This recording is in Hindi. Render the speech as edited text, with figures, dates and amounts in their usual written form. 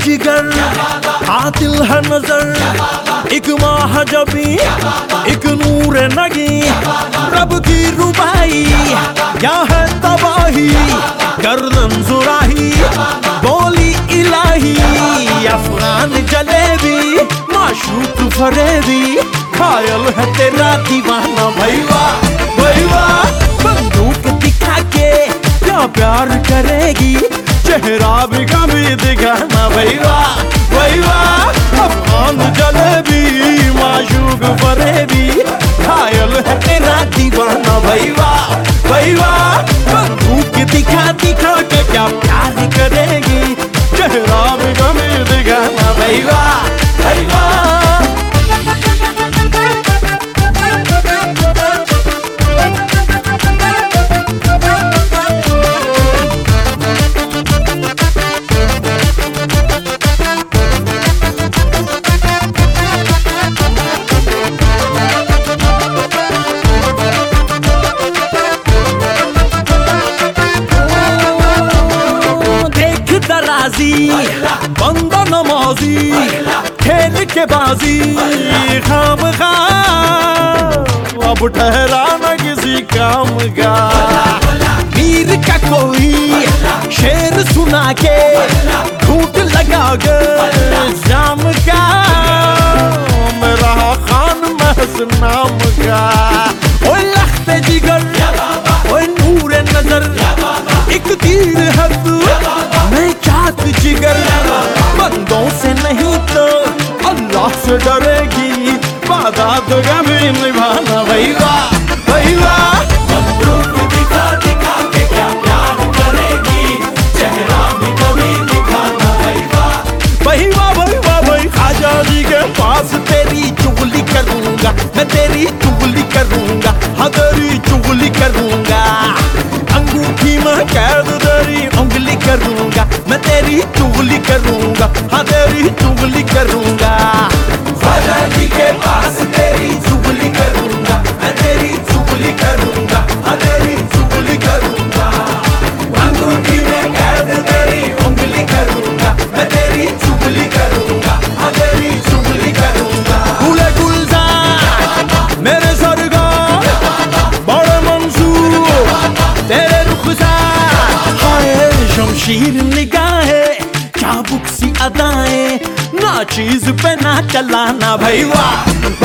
जिगर आतिल है नजर एक महाजबी एक नूर नगी रब की रुबाई क्या है तबाही गर्दन जुराही बोली इलाही अफगान जलेबी माशूक फरेबी खायल है तेरा दीवाना भैया भैया बंदूक दिखा के क्या प्यार करेगी चेहरा भी कभी दिखाना भैया भैया अफगान जलेबी माशूक फरेबी खायल है तेरा दीवाना भैया भैया बंदूक दिखा दिखा के क्या प्यार करेगी चेहरा भी कभी दिखाना भैया भैया बंदा नमाजी खेल के बाजी खाम खा अब ठहरा न किसी काम का वीर का कोई शेर सुना के झूठ लगा कर जाम का मेरा खान महज नाम का ओए लख्ते जिगर ओए नूर नजर एक तीर है तू मैं चाहत जिगर बंदों से नहीं तो अल्लाह से डरेगी वादा तो कभी निभाना भैया भैया बंदूक दिखा दिखा के क्या प्यार करेगी चेहरा भी कभी दिखाना भैया भैया भैया भाई खाजा जी के पास तेरी चुगली करूंगा मैं तेरी चुगली करूंगा हाँ तेरी चुगली करूंगा अंगूठी में कैद तेरी उंगली करूंगा मैं तेरी चुगली करूंगा हाँ तेरी चुगली करूंगा ख्वाजा जी के पास तेरी चुगली करूंगा मैं तेरी चुगली करूंगा हाँ तेरी चुगली करूंगा अंगूठी में कैद तेरी उंगली करूंगा मैं तेरी चुगली करूंगा हाँ तेरी चुगली करूंगा गुले गुलजार मेरे सरगार बड़े मंसूर तेरे रुखसार हाय शमशीर निगाहें चाबुक सी अदाएं ना चीज पे ना चलाना भैया